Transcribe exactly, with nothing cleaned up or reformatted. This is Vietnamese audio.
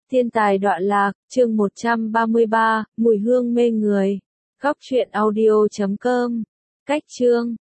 Thiên tài đọa lạc, chương một trăm ba mươi ba, mùi hương mê người. Góc truyện audio chấm com. Cách chương